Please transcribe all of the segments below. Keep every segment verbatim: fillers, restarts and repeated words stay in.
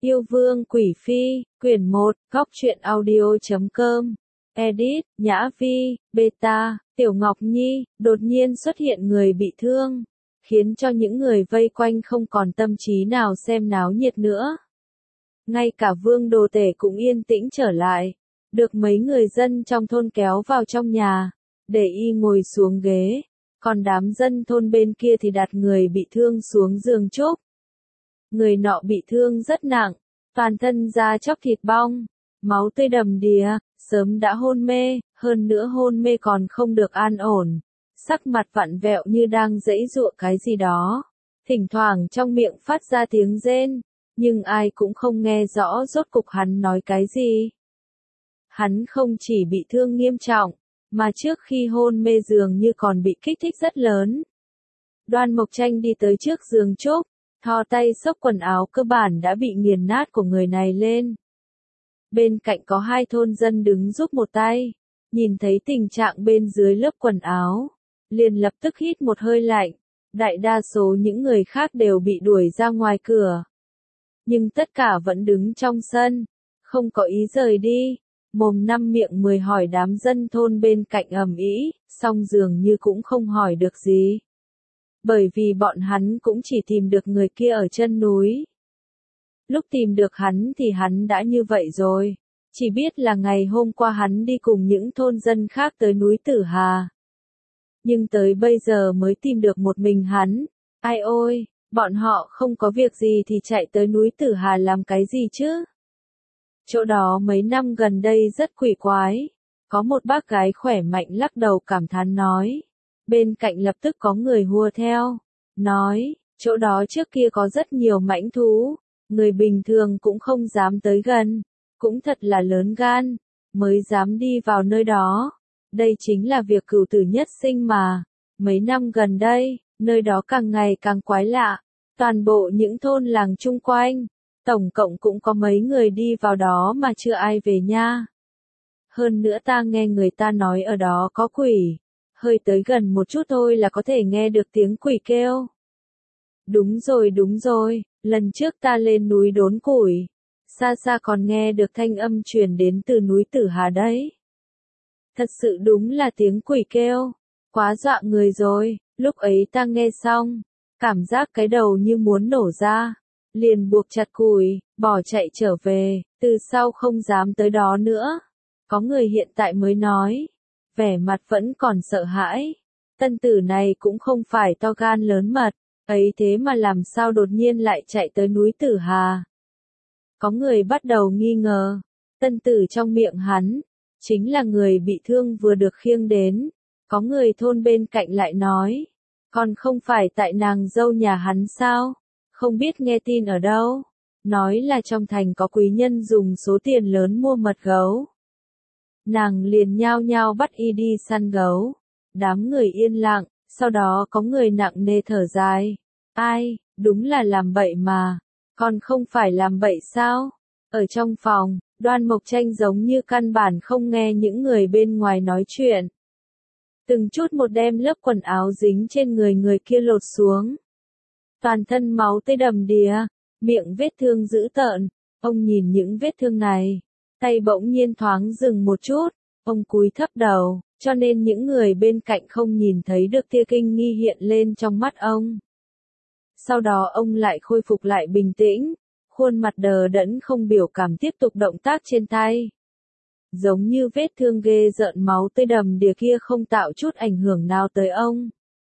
Yêu Vương Quỷ Phi, quyển một, góc truyện audio chấm com. Edit, Nhã Vi, Beta, Tiểu Ngọc Nhi, đột nhiên xuất hiện người bị thương, khiến cho những người vây quanh không còn tâm trí nào xem náo nhiệt nữa. Ngay cả Vương Đồ Tể cũng yên tĩnh trở lại, được mấy người dân trong thôn kéo vào trong nhà, để y ngồi xuống ghế, còn đám dân thôn bên kia thì đặt người bị thương xuống giường trúc. Người nọ bị thương rất nặng, toàn thân da chóc thịt bong, máu tươi đầm đìa, sớm đã hôn mê, hơn nữa hôn mê còn không được an ổn, sắc mặt vặn vẹo như đang giãy giụa cái gì đó, thỉnh thoảng trong miệng phát ra tiếng rên, nhưng ai cũng không nghe rõ rốt cục hắn nói cái gì. Hắn không chỉ bị thương nghiêm trọng, mà trước khi hôn mê dường như còn bị kích thích rất lớn. Đoan Mộc Tranh đi tới trước giường trúc, thò tay xốc quần áo cơ bản đã bị nghiền nát của người này lên. Bên cạnh có hai thôn dân đứng giúp một tay, nhìn thấy tình trạng bên dưới lớp quần áo, liền lập tức hít một hơi lạnh, đại đa số những người khác đều bị đuổi ra ngoài cửa. Nhưng tất cả vẫn đứng trong sân, không có ý rời đi, mồm năm miệng mười hỏi đám dân thôn bên cạnh ầm ĩ, song dường như cũng không hỏi được gì. Bởi vì bọn hắn cũng chỉ tìm được người kia ở chân núi. Lúc tìm được hắn thì hắn đã như vậy rồi, chỉ biết là ngày hôm qua hắn đi cùng những thôn dân khác tới núi Tử Hà. Nhưng tới bây giờ mới tìm được một mình hắn, ai ôi, bọn họ không có việc gì thì chạy tới núi Tử Hà làm cái gì chứ? Chỗ đó mấy năm gần đây rất quỷ quái, có một bác gái khỏe mạnh lắc đầu cảm thán nói. Bên cạnh lập tức có người hùa theo, nói, chỗ đó trước kia có rất nhiều mãnh thú, người bình thường cũng không dám tới gần, cũng thật là lớn gan, mới dám đi vào nơi đó. Đây chính là việc cửu tử nhất sinh mà. Mấy năm gần đây, nơi đó càng ngày càng quái lạ, toàn bộ những thôn làng chung quanh, tổng cộng cũng có mấy người đi vào đó mà chưa ai về nha. Hơn nữa ta nghe người ta nói ở đó có quỷ. Hơi tới gần một chút thôi là có thể nghe được tiếng quỷ kêu. Đúng rồi đúng rồi, lần trước ta lên núi đốn củi, xa xa còn nghe được thanh âm truyền đến từ núi Tử Hà đấy. Thật sự đúng là tiếng quỷ kêu, quá dọa người rồi, lúc ấy ta nghe xong, cảm giác cái đầu như muốn nổ ra, liền buộc chặt củi, bỏ chạy trở về, từ sau không dám tới đó nữa. Có người hiện tại mới nói, vẻ mặt vẫn còn sợ hãi. Tân tử này cũng không phải to gan lớn mật, ấy thế mà làm sao đột nhiên lại chạy tới núi Tử Hà. Có người bắt đầu nghi ngờ, tân tử trong miệng hắn, chính là người bị thương vừa được khiêng đến. Có người thôn bên cạnh lại nói, còn không phải tại nàng dâu nhà hắn sao, không biết nghe tin ở đâu, nói là trong thành có quý nhân dùng số tiền lớn mua mật gấu. Nàng liền nhao nhao bắt y đi săn gấu. Đám người yên lặng, sau đó có người nặng nề thở dài. Ai, đúng là làm bậy mà, còn không phải làm bậy sao? Ở trong phòng, Đoan Mộc Tranh giống như căn bản không nghe những người bên ngoài nói chuyện. Từng chút một đem lớp quần áo dính trên người người kia lột xuống. Toàn thân máu tươi đầm đìa, miệng vết thương dữ tợn, ông nhìn những vết thương này. Tay bỗng nhiên thoáng dừng một chút, ông cúi thấp đầu, cho nên những người bên cạnh không nhìn thấy được tia kinh nghi hiện lên trong mắt ông. Sau đó ông lại khôi phục lại bình tĩnh, khuôn mặt đờ đẫn không biểu cảm tiếp tục động tác trên tay. Giống như vết thương ghê rợn máu tươi đầm đìa kia không tạo chút ảnh hưởng nào tới ông.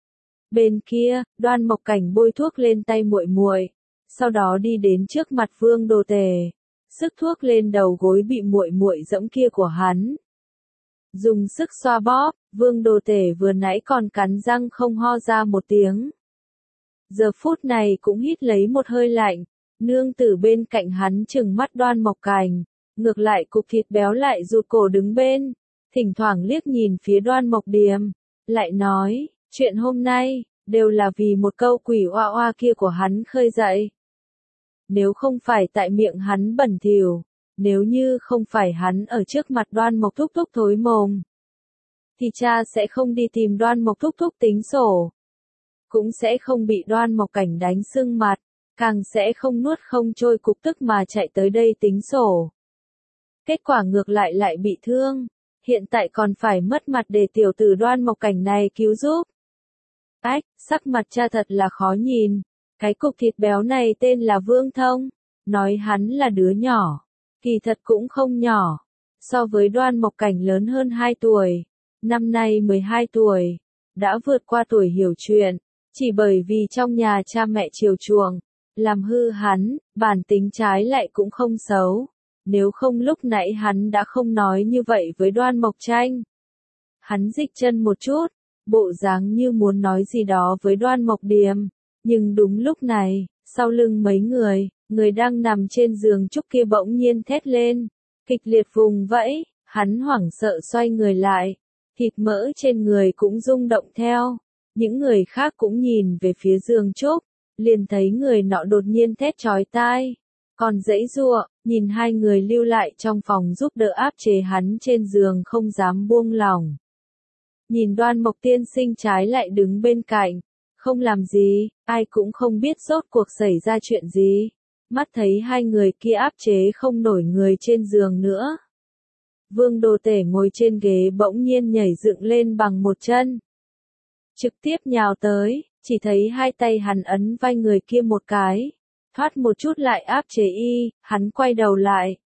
Bên kia, Đoan Mộc Cảnh bôi thuốc lên tay muội muội, sau đó đi đến trước mặt Vương Đồ Tể. Sức thuốc lên đầu gối bị muội muội giẫm kia của hắn. Dùng sức xoa bóp, Vương Đồ Tể vừa nãy còn cắn răng không ho ra một tiếng. Giờ phút này cũng hít lấy một hơi lạnh, nương tử bên cạnh hắn trừng mắt Đoan Mộc Cảnh, ngược lại cục thịt béo lại rụt cổ đứng bên, thỉnh thoảng liếc nhìn phía Đoan Mộc Điềm, lại nói, chuyện hôm nay, đều là vì một câu quỷ oa oa kia của hắn khơi dậy. Nếu không phải tại miệng hắn bẩn thỉu, nếu như không phải hắn ở trước mặt Đoan Mộc Thúc Thúc thối mồm, thì cha sẽ không đi tìm Đoan Mộc Thúc Thúc tính sổ, cũng sẽ không bị Đoan Mộc Cảnh đánh sưng mặt. càng sẽ không nuốt không trôi cục tức mà chạy tới đây tính sổ. Kết quả ngược lại lại bị thương, hiện tại còn phải mất mặt để tiểu tử Đoan Mộc Cảnh này cứu giúp. Ách, sắc mặt cha thật là khó nhìn, cái cục thịt béo này tên là Vương Thông, nói hắn là đứa nhỏ, kỳ thật cũng không nhỏ, so với Đoan Mộc Cảnh lớn hơn hai tuổi, năm nay mười hai tuổi, đã vượt qua tuổi hiểu chuyện, chỉ bởi vì trong nhà cha mẹ chiều chuộng, làm hư hắn, bản tính trái lại cũng không xấu. Nếu không lúc nãy hắn đã không nói như vậy với Đoan Mộc Tranh. Hắn dịch chân một chút, bộ dáng như muốn nói gì đó với Đoan Mộc Điềm, nhưng đúng lúc này, sau lưng mấy người, người đang nằm trên giường trúc kia bỗng nhiên thét lên, kịch liệt vùng vẫy, hắn hoảng sợ xoay người lại, thịt mỡ trên người cũng rung động theo, những người khác cũng nhìn về phía giường trúc, liền thấy người nọ đột nhiên thét chói tai. Còn giãy giụa, nhìn hai người lưu lại trong phòng giúp đỡ áp chế hắn trên giường không dám buông lỏng. Nhìn Đoan Mộc tiên sinh trái lại đứng bên cạnh, không làm gì, ai cũng không biết rốt cuộc xảy ra chuyện gì. Mắt thấy hai người kia áp chế không nổi người trên giường nữa. Vương Đồ Tể ngồi trên ghế bỗng nhiên nhảy dựng lên bằng một chân. Trực tiếp nhào tới, chỉ thấy hai tay hắn ấn vai người kia một cái. Thoát một chút lại áp chế y, hắn quay đầu lại.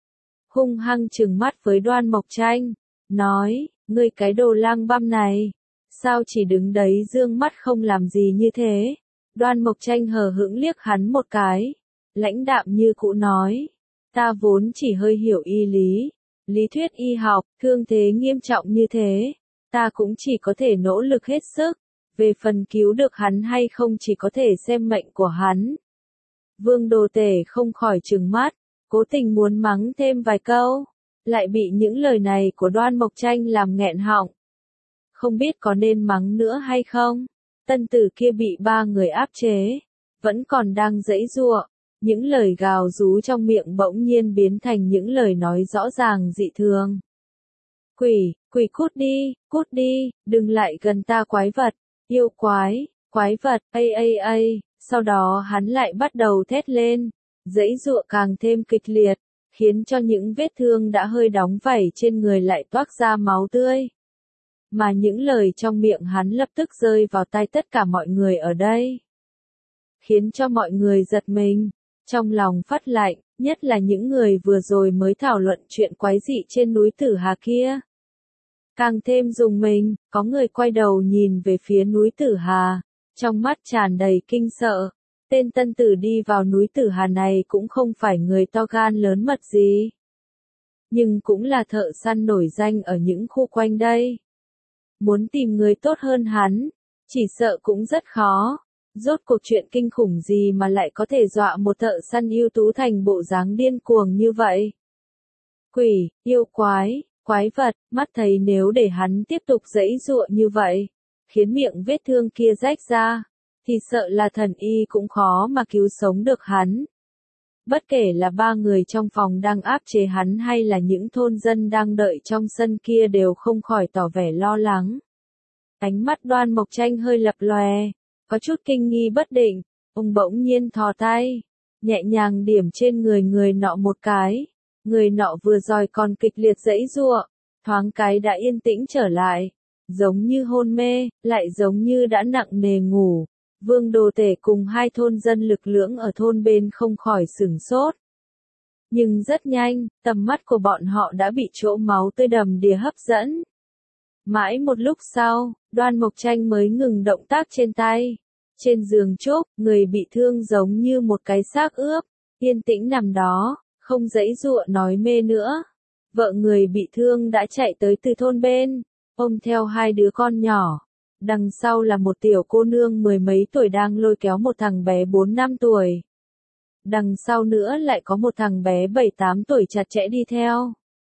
Hung hăng trừng mắt với Đoan Mộc Tranh, nói, ngươi cái đồ lang băm này, sao chỉ đứng đấy dương mắt không làm gì như thế. Đoan Mộc Tranh hờ hững liếc hắn một cái, lãnh đạm như cũ nói, ta vốn chỉ hơi hiểu y lý, lý thuyết y học, thương thế nghiêm trọng như thế, ta cũng chỉ có thể nỗ lực hết sức, về phần cứu được hắn hay không chỉ có thể xem mệnh của hắn. Vương Đồ Tể không khỏi trừng mắt, cố tình muốn mắng thêm vài câu, lại bị những lời này của Đoan Mộc Tranh làm nghẹn họng. Không biết có nên mắng nữa hay không? Tân tử kia bị ba người áp chế, vẫn còn đang giãy giụa, những lời gào rú trong miệng bỗng nhiên biến thành những lời nói rõ ràng dị thường. Quỷ, quỷ cút đi, cút đi, đừng lại gần ta quái vật, yêu quái, quái vật, a a a. Sau đó hắn lại bắt đầu thét lên, giãy giụa càng thêm kịch liệt, khiến cho những vết thương đã hơi đóng vảy trên người lại toát ra máu tươi. Mà những lời trong miệng hắn lập tức rơi vào tai tất cả mọi người ở đây. Khiến cho mọi người giật mình, trong lòng phát lạnh, nhất là những người vừa rồi mới thảo luận chuyện quái dị trên núi Tử Hà kia. Càng thêm rùng mình, có người quay đầu nhìn về phía núi Tử Hà. Trong mắt tràn đầy kinh sợ, tên tân tử đi vào núi Tử Hà này cũng không phải người to gan lớn mật gì. Nhưng cũng là thợ săn nổi danh ở những khu quanh đây. Muốn tìm người tốt hơn hắn, chỉ sợ cũng rất khó. Rốt cuộc chuyện kinh khủng gì mà lại có thể dọa một thợ săn ưu tú thành bộ dáng điên cuồng như vậy. Quỷ, yêu quái, quái vật, mắt thấy nếu để hắn tiếp tục giãy giụa như vậy, khiến miệng vết thương kia rách ra, thì sợ là thần y cũng khó mà cứu sống được hắn. Bất kể là ba người trong phòng đang áp chế hắn hay là những thôn dân đang đợi trong sân kia đều không khỏi tỏ vẻ lo lắng. Ánh mắt Đoan Mộc Tranh hơi lập lòe, có chút kinh nghi bất định, ông bỗng nhiên thò tay, nhẹ nhàng điểm trên người người nọ một cái, người nọ vừa rồi còn kịch liệt giãy giụa, thoáng cái đã yên tĩnh trở lại. Giống như hôn mê, lại giống như đã nặng nề ngủ. Vương Đồ Tể cùng hai thôn dân lực lưỡng ở thôn bên không khỏi sửng sốt. Nhưng rất nhanh, tầm mắt của bọn họ đã bị chỗ máu tươi đầm đìa hấp dẫn. Mãi một lúc sau, Đoan Mộc Tranh mới ngừng động tác trên tay. Trên giường trúc, người bị thương giống như một cái xác ướp, yên tĩnh nằm đó, không giãy giụa nói mê nữa. Vợ người bị thương đã chạy tới từ thôn bên. Ôm theo hai đứa con nhỏ, đằng sau là một tiểu cô nương mười mấy tuổi đang lôi kéo một thằng bé bốn năm tuổi. Đằng sau nữa lại có một thằng bé bảy tám tuổi chặt chẽ đi theo.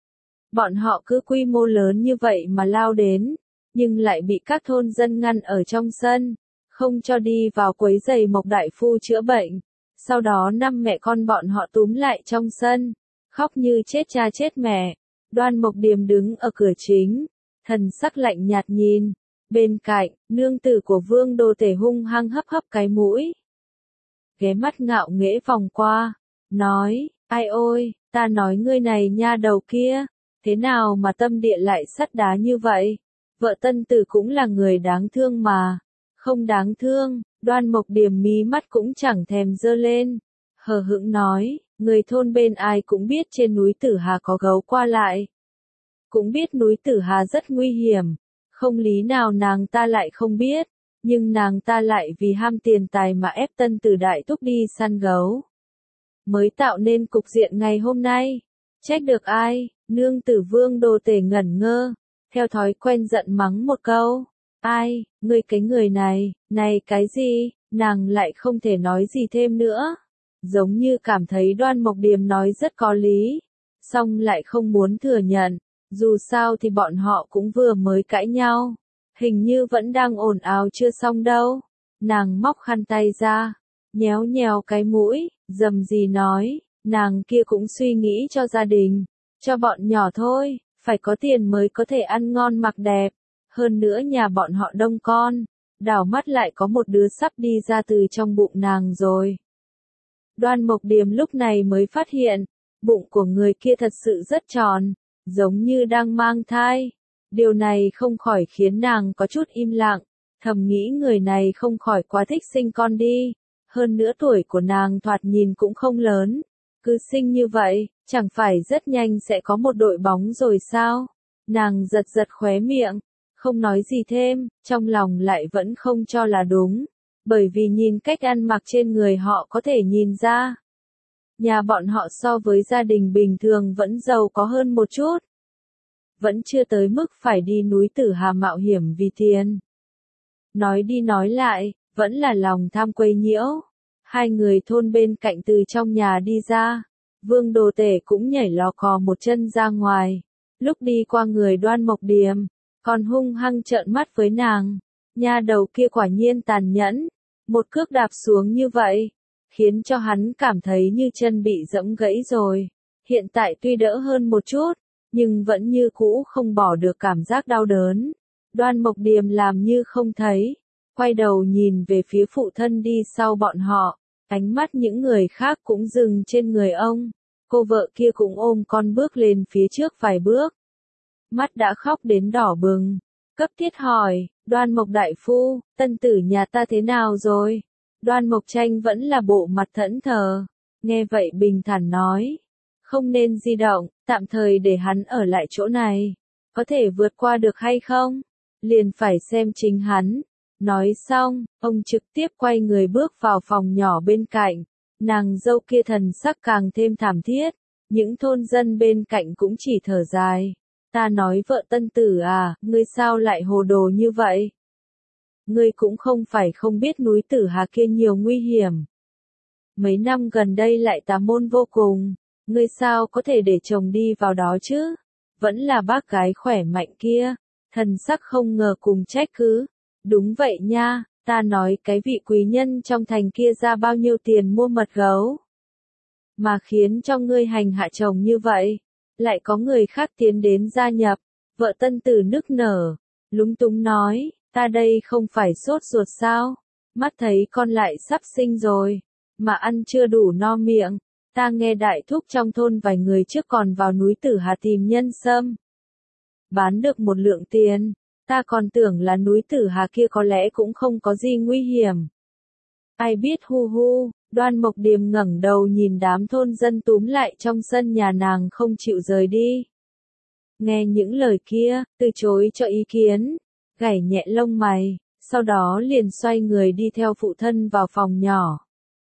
Bọn họ cứ quy mô lớn như vậy mà lao đến, nhưng lại bị các thôn dân ngăn ở trong sân, không cho đi vào quấy rầy Mộc đại phu chữa bệnh. Sau đó năm mẹ con bọn họ túm lại trong sân, khóc như chết cha chết mẹ. Đoan Mộc Điềm đứng ở cửa chính, thần sắc lạnh nhạt nhìn, bên cạnh, nương tử của Vương Đồ Tể hung hăng hấp hấp cái mũi. ghé mắt ngạo nghễ vòng qua, nói, ai ôi, ta nói ngươi này nha đầu kia, thế nào mà tâm địa lại sắt đá như vậy, vợ Tân Tử cũng là người đáng thương mà, không đáng thương, Đoan Mộc Điềm mí mắt cũng chẳng thèm giơ lên, hờ hững nói, người thôn bên ai cũng biết trên núi Tử Hà có gấu qua lại, cũng biết núi Tử Hà rất nguy hiểm, không lý nào nàng ta lại không biết, nhưng nàng ta lại vì ham tiền tài mà ép Tân Tử đại thúc đi săn gấu, mới tạo nên cục diện ngày hôm nay, trách được ai, Nương Tử Vương Đồ Tể ngẩn ngơ, theo thói quen giận mắng một câu, ai, ngươi cái người này, này cái gì, nàng lại không thể nói gì thêm nữa, giống như cảm thấy Đoan Mộc Điềm nói rất có lý, song lại không muốn thừa nhận, dù sao thì bọn họ cũng vừa mới cãi nhau, hình như vẫn đang ồn ào chưa xong đâu, nàng móc khăn tay ra, nhéo nhéo cái mũi, dầm gì nói, nàng kia cũng suy nghĩ cho gia đình, cho bọn nhỏ thôi, phải có tiền mới có thể ăn ngon mặc đẹp, hơn nữa nhà bọn họ đông con, đảo mắt lại có một đứa sắp đi ra từ trong bụng nàng rồi. Đoan Mộc Điềm lúc này mới phát hiện, bụng của người kia thật sự rất tròn, giống như đang mang thai. Điều này không khỏi khiến nàng có chút im lặng, thầm nghĩ người này không khỏi quá thích sinh con đi, hơn nữa tuổi của nàng thoạt nhìn cũng không lớn, cứ sinh như vậy, chẳng phải rất nhanh sẽ có một đội bóng rồi sao? Nàng giật giật khóe miệng, không nói gì thêm, trong lòng lại vẫn không cho là đúng, bởi vì nhìn cách ăn mặc trên người họ có thể nhìn ra. Nhà bọn họ so với gia đình bình thường vẫn giàu có hơn một chút. Vẫn chưa tới mức phải đi núi Tử Hà mạo hiểm vì tiền. Nói đi nói lại, vẫn là lòng tham quấy nhiễu. Hai người thôn bên cạnh từ trong nhà đi ra. Vương Đồ Tể cũng nhảy lò cò một chân ra ngoài. Lúc đi qua người Đoan Mộc Điềm, còn hung hăng trợn mắt với nàng. Nha đầu kia quả nhiên tàn nhẫn. Một cước đạp xuống như vậy, khiến cho hắn cảm thấy như chân bị giẫm gãy rồi. Hiện tại tuy đỡ hơn một chút, nhưng vẫn như cũ không bỏ được cảm giác đau đớn. Đoan Mộc Điềm làm như không thấy, quay đầu nhìn về phía phụ thân đi sau bọn họ, ánh mắt những người khác cũng dừng trên người ông. Cô vợ kia cũng ôm con bước lên phía trước vài bước. Mắt đã khóc đến đỏ bừng, cấp thiết hỏi, Đoan Mộc đại phu, Tân Tử nhà ta thế nào rồi? Đoan Mộc Tranh vẫn là bộ mặt thẫn thờ, nghe vậy bình thản nói, không nên di động, tạm thời để hắn ở lại chỗ này, có thể vượt qua được hay không? Liền phải xem chính hắn. Nói xong, ông trực tiếp quay người bước vào phòng nhỏ bên cạnh, nàng dâu kia thần sắc càng thêm thảm thiết, những thôn dân bên cạnh cũng chỉ thở dài. Ta nói vợ Tân Tử à, ngươi sao lại hồ đồ như vậy? Ngươi cũng không phải không biết núi Tử Hà kia nhiều nguy hiểm. Mấy năm gần đây lại tà môn vô cùng, ngươi sao có thể để chồng đi vào đó chứ? Vẫn là bác gái khỏe mạnh kia, thần sắc không ngờ cùng trách cứ. Đúng vậy nha, ta nói cái vị quý nhân trong thành kia ra bao nhiêu tiền mua mật gấu. Mà khiến cho ngươi hành hạ chồng như vậy, lại có người khác tiến đến gia nhập. Vợ Tân Tử nức nở, lúng túng nói, ta đây không phải sốt ruột sao? Mắt thấy con lại sắp sinh rồi, mà ăn chưa đủ no miệng. Ta nghe đại thúc trong thôn vài người trước còn vào núi Tử Hà tìm nhân sâm. Bán được một lượng tiền, ta còn tưởng là núi Tử Hà kia có lẽ cũng không có gì nguy hiểm. Ai biết hu hu, Đoan Mộc Điềm ngẩng đầu nhìn đám thôn dân túm lại trong sân nhà nàng không chịu rời đi. Nghe những lời kia, từ chối cho ý kiến, gảy nhẹ lông mày, sau đó liền xoay người đi theo phụ thân vào phòng nhỏ.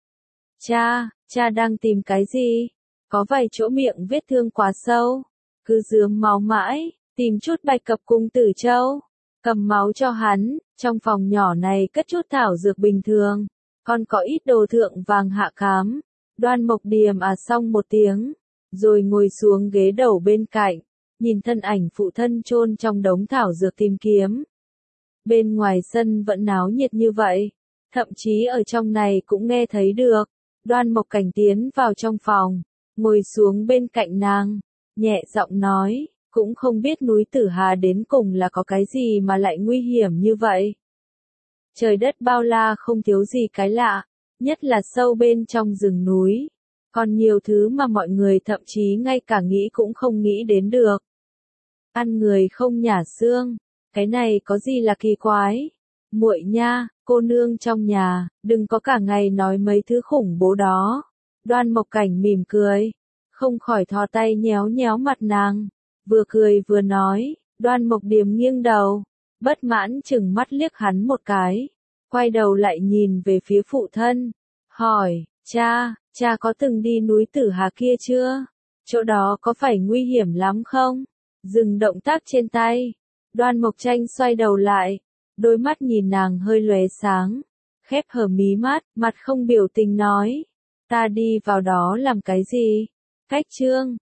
Cha, cha đang tìm cái gì? Có vài chỗ miệng vết thương quá sâu, cứ rướm máu mãi, tìm chút bạch cập cung tử châu, cầm máu cho hắn, trong phòng nhỏ này cất chút thảo dược bình thường, còn có ít đồ thượng vàng hạ cám. Đoan Mộc Điềm à xong một tiếng, rồi ngồi xuống ghế đầu bên cạnh, nhìn thân ảnh phụ thân chôn trong đống thảo dược tìm kiếm. Bên ngoài sân vẫn náo nhiệt như vậy, thậm chí ở trong này cũng nghe thấy được. Đoan Mộc Cảnh tiến vào trong phòng, ngồi xuống bên cạnh nàng, nhẹ giọng nói, cũng không biết núi Tử Hà đến cùng là có cái gì mà lại nguy hiểm như vậy. Trời đất bao la không thiếu gì cái lạ, nhất là sâu bên trong rừng núi. Còn nhiều thứ mà mọi người thậm chí ngay cả nghĩ cũng không nghĩ đến được. Ăn người không nhả xương, cái này có gì là kỳ quái? Muội nha, cô nương trong nhà, đừng có cả ngày nói mấy thứ khủng bố đó. Đoan Mộc Cảnh mỉm cười, không khỏi thò tay nhéo nhéo mặt nàng, vừa cười vừa nói. Đoan Mộc Điềm nghiêng đầu, bất mãn chừng mắt liếc hắn một cái, quay đầu lại nhìn về phía phụ thân, hỏi, cha, cha có từng đi núi Tử Hà kia chưa? Chỗ đó có phải nguy hiểm lắm không? Dừng động tác trên tay, Đoan Mộc Tranh xoay đầu lại, đôi mắt nhìn nàng hơi lóe sáng, khép hờ mí mắt, mặt không biểu tình nói, ta đi vào đó làm cái gì? Cách chương